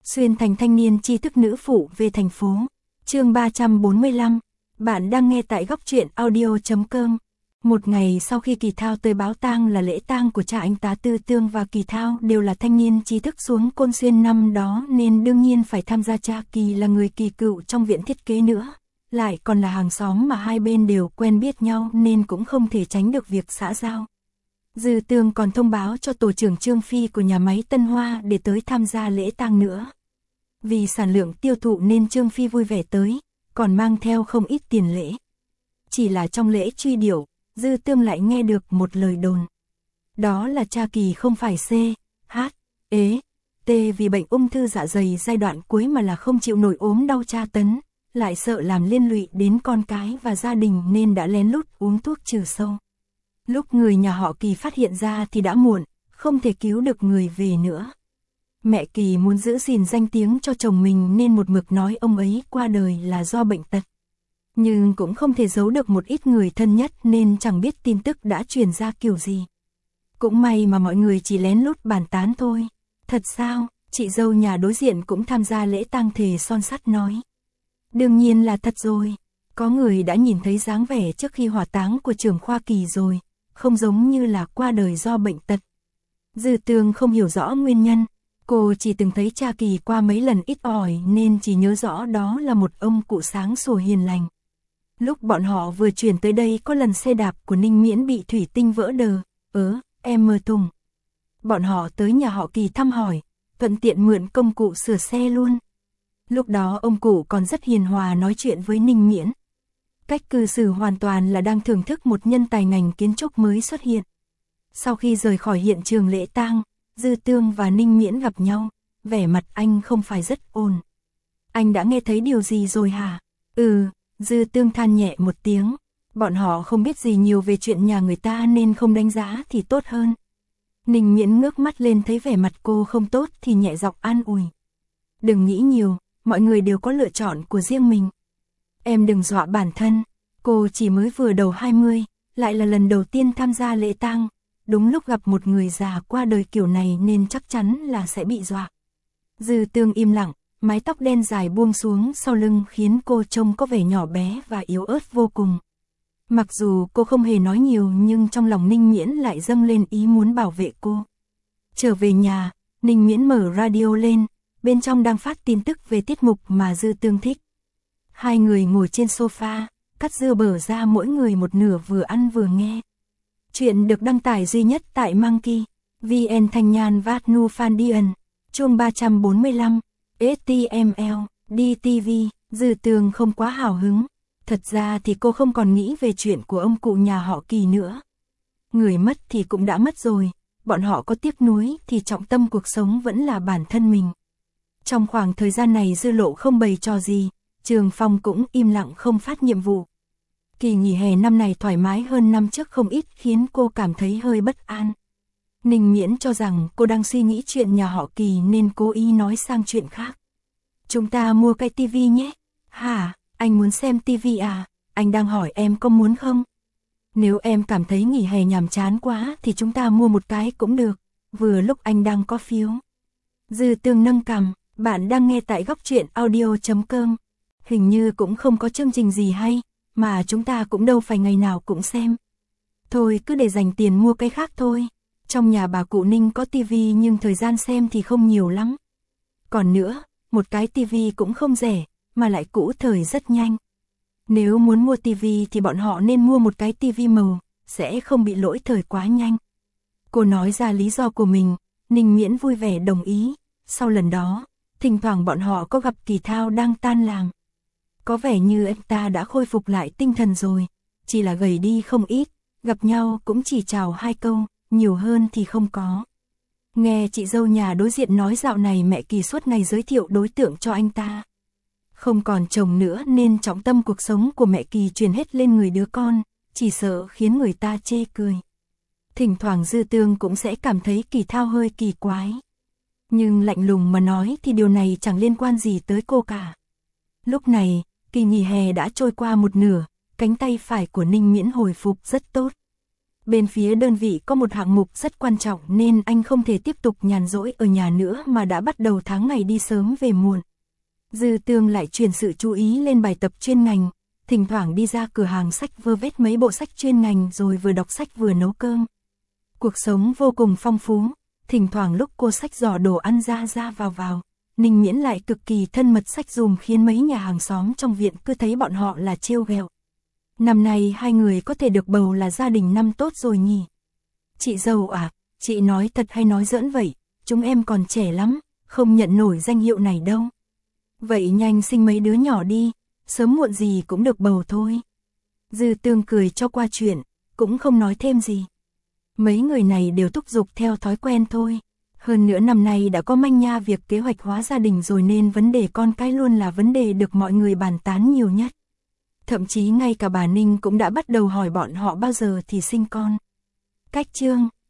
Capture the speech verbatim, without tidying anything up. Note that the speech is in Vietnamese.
Xuyên thành thanh niên tri thức nữ phụ về thành phố. Chương ba trăm bốn mươi lăm. Bạn đang nghe tại góc truyện audio chấm com. Một ngày sau khi Kỳ Thao tới báo tang là lễ tang của cha anh tá Tư Tương và Kỳ Thao đều là thanh niên tri thức xuống Côn Xuyên năm đó nên đương nhiên phải tham gia. Cha Kỳ là người Kỳ cựu trong viện thiết kế nữa, lại còn là hàng xóm mà hai bên đều quen biết nhau nên cũng không thể tránh được việc xã giao. Dư Tương còn thông báo cho tổ trưởng Trương Phi của nhà máy Tân Hoa để tới tham gia lễ tang nữa. Vì sản lượng tiêu thụ nên Trương Phi vui vẻ tới, còn mang theo không ít tiền lễ. Chỉ là trong lễ truy điệu, Dư Tương lại nghe được một lời đồn. Đó là cha Kỳ không phải C, H, ế, T vì bệnh ung thư dạ dày giai đoạn cuối mà là không chịu nổi ốm đau tra tấn, lại sợ làm liên lụy đến con cái và gia đình nên đã lén lút uống thuốc trừ sâu. Lúc người nhà họ Kỳ phát hiện ra thì đã muộn, không thể cứu được người về nữa. Mẹ Kỳ muốn giữ gìn danh tiếng cho chồng mình nên một mực nói ông ấy qua đời là do bệnh tật. Nhưng cũng không thể giấu được một ít người thân nhất nên chẳng biết tin tức đã truyền ra kiểu gì. Cũng may mà mọi người chỉ lén lút bàn tán thôi. Thật sao? Chị dâu nhà đối diện cũng tham gia lễ tang thề son sắt nói. Đương nhiên là thật rồi. Có người đã nhìn thấy dáng vẻ trước khi hỏa táng của trưởng khoa Kỳ rồi, không giống như là qua đời do bệnh tật. Dư Tương không hiểu rõ nguyên nhân. Cô chỉ từng thấy cha Kỳ qua mấy lần ít ỏi nên chỉ nhớ rõ đó là một ông cụ sáng sủa hiền lành. Lúc bọn họ vừa chuyển tới đây có lần xe đạp của Ninh Miễn bị thủy tinh vỡ đờ, ớ, em mơ Tùng. Bọn họ tới nhà họ Kỳ thăm hỏi, thuận tiện mượn công cụ sửa xe luôn. Lúc đó ông cụ còn rất hiền hòa nói chuyện với Ninh Miễn. Cách cư xử hoàn toàn là đang thưởng thức một nhân tài ngành kiến trúc mới xuất hiện. Sau khi rời khỏi hiện trường lễ tang, Dư Tương và Ninh Miễn gặp nhau, vẻ mặt anh không phải rất ổn. Anh đã nghe thấy điều gì rồi hả? Ừ, Dư Tương than nhẹ một tiếng, bọn họ không biết gì nhiều về chuyện nhà người ta nên không đánh giá thì tốt hơn. Ninh Miễn ngước mắt lên thấy vẻ mặt cô không tốt thì nhẹ giọng an ủi. Đừng nghĩ nhiều, mọi người đều có lựa chọn của riêng mình. Em đừng dọa bản thân, cô chỉ mới vừa đầu hai mươi, lại là lần đầu tiên tham gia lễ tang. Đúng lúc gặp một người già qua đời kiểu này nên chắc chắn là sẽ bị dọa. Dư Tương im lặng, mái tóc đen dài buông xuống sau lưng khiến cô trông có vẻ nhỏ bé và yếu ớt vô cùng. Mặc dù cô không hề nói nhiều nhưng trong lòng Ninh Miễn lại dâng lên ý muốn bảo vệ cô. Trở về nhà, Ninh Miễn mở radio lên, bên trong đang phát tin tức về tiết mục mà Dư Tương thích. Hai người ngồi trên sofa, cắt dưa bở ra mỗi người một nửa vừa ăn vừa nghe. Chuyện được đăng tải duy nhất tại Monkey, vê en Thanh Nhan Vát Nu Phan Điền, chương ba trăm bốn mươi lăm, ét tê em lờ, đê tê vê, Dư Tương không quá hào hứng. Thật ra thì cô không còn nghĩ về chuyện của ông cụ nhà họ Kỳ nữa. Người mất thì cũng đã mất rồi, bọn họ có tiếc nuối thì trọng tâm cuộc sống vẫn là bản thân mình. Trong khoảng thời gian này Dư Lộ không bày trò gì, Trường Phong cũng im lặng không phát nhiệm vụ. Kỳ nghỉ hè năm này thoải mái hơn năm trước không ít khiến cô cảm thấy hơi bất an. Ninh Miễn cho rằng cô đang suy nghĩ chuyện nhà họ Kỳ nên cố ý nói sang chuyện khác. Chúng ta mua cái tivi nhé. Hả, anh muốn xem tivi à? Anh đang hỏi em có muốn không? Nếu em cảm thấy nghỉ hè nhàm chán quá thì chúng ta mua một cái cũng được. Vừa lúc anh đang có phiếu. Dư Tương nâng cằm, bạn đang nghe tại góc truyện audio chấm com. Hình như cũng không có chương trình gì hay. Mà chúng ta cũng đâu phải ngày nào cũng xem. Thôi cứ để dành tiền mua cái khác thôi. Trong nhà bà cụ Ninh có tivi nhưng thời gian xem thì không nhiều lắm. Còn nữa, một cái tivi cũng không rẻ, mà lại cũ thời rất nhanh. Nếu muốn mua tivi thì bọn họ nên mua một cái tivi màu, sẽ không bị lỗi thời quá nhanh. Cô nói ra lý do của mình, Ninh Miễn vui vẻ đồng ý. Sau lần đó, thỉnh thoảng bọn họ có gặp Kỳ Thao đang tan làm. Có vẻ như anh ta đã khôi phục lại tinh thần rồi, chỉ là gầy đi không ít, gặp nhau cũng chỉ chào hai câu, nhiều hơn thì không có. Nghe chị dâu nhà đối diện nói dạo này mẹ Kỳ suốt ngày giới thiệu đối tượng cho anh ta. Không còn chồng nữa nên trọng tâm cuộc sống của mẹ Kỳ chuyển hết lên người đứa con, chỉ sợ khiến người ta chê cười. Thỉnh thoảng Dư Tương cũng sẽ cảm thấy Kỳ Thao hơi kỳ quái. Nhưng lạnh lùng mà nói thì điều này chẳng liên quan gì tới cô cả. Lúc này, kỳ nghỉ hè đã trôi qua một nửa, cánh tay phải của Ninh Miễn hồi phục rất tốt. Bên phía đơn vị có một hạng mục rất quan trọng nên anh không thể tiếp tục nhàn rỗi ở nhà nữa mà đã bắt đầu tháng ngày đi sớm về muộn. Dư Tương lại chuyển sự chú ý lên bài tập chuyên ngành, thỉnh thoảng đi ra cửa hàng sách vơ vét mấy bộ sách chuyên ngành rồi vừa đọc sách vừa nấu cơm. Cuộc sống vô cùng phong phú, thỉnh thoảng lúc cô xách giỏ đồ ăn ra ra vào vào, Ninh Miễn lại cực kỳ thân mật xách dùm khiến mấy nhà hàng xóm trong viện cứ thấy bọn họ là trêu ghẹo. Năm nay hai người có thể được bầu là gia đình năm tốt rồi nhỉ. Chị dâu à, chị nói thật hay nói giỡn vậy, chúng em còn trẻ lắm, không nhận nổi danh hiệu này đâu. Vậy nhanh sinh mấy đứa nhỏ đi, sớm muộn gì cũng được bầu thôi. Dư Tương cười cho qua chuyện, cũng không nói thêm gì. Mấy người này đều thúc giục theo thói quen thôi. Hơn nữa năm nay đã có manh nha việc kế hoạch hóa gia đình rồi nên vấn đề con cái luôn là vấn đề được mọi người bàn tán nhiều nhất. Thậm chí ngay cả bà Ninh cũng đã bắt đầu hỏi bọn họ bao giờ thì sinh con. Cách chương